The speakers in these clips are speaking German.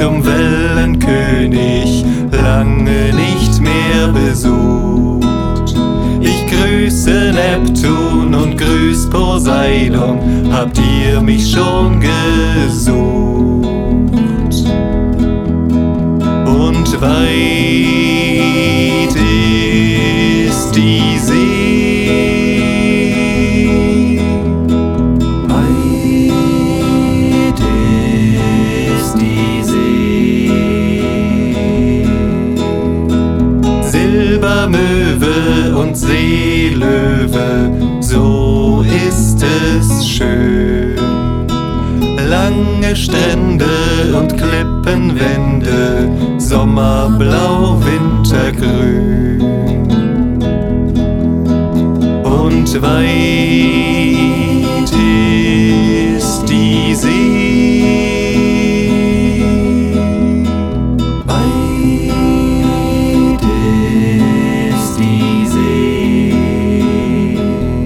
zum Wellenkönig lange nicht mehr besucht. Ich grüße Neptun und grüß Poseidon, habt ihr mich schon gesucht? Und weit ist die See, weit ist die See. Silbermöwe und Seelöwe, so ist es schön. Lange Strände und Klippenwände, Sommerblau, Wintergrün. Und weit ist die See, weit ist die See.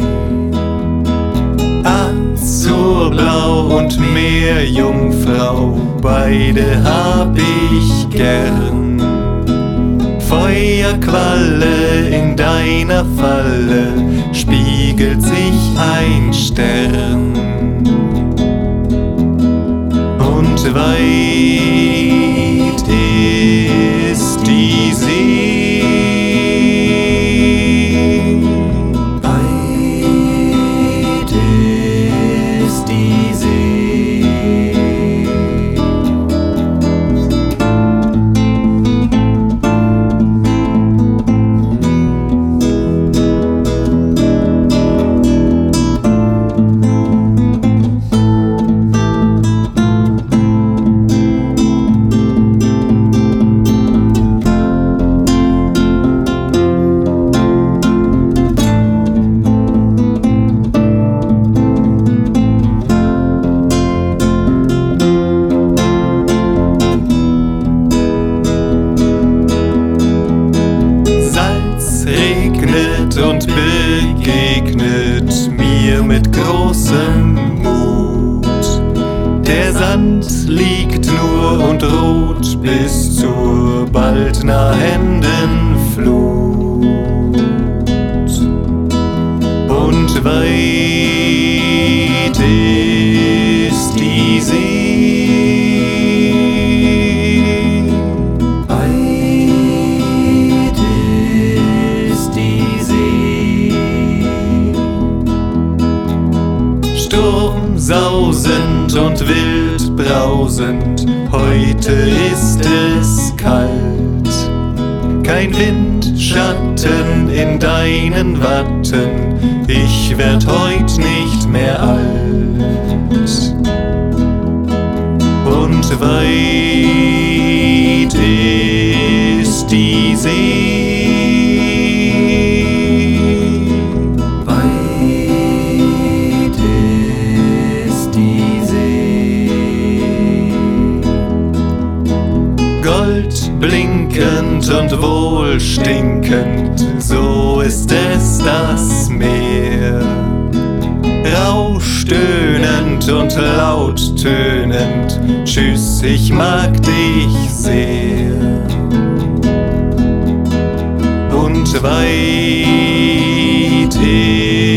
Azurblau und Meerjungfrau, beide hab ich gern. Feuerqualle, in deiner Falle spiegelt sich ein Stern. Und weit ist die See, weit ist die See. Und begegnet mir mit großem Mut. Der Sand liegt nur und ruht bis zur bald nahenden Flut. Und weit ist die See, sturmsausend und wild brausend, heute ist es kalt. Kein Windschatten in deinen Watten, ich werd heut nicht mehr alt. Und weit ist die See, blinkend und wohlstinkend, so ist es das Meer. Rauschstöhnend und lauttönend, tschüss, ich mag dich sehr. Und weit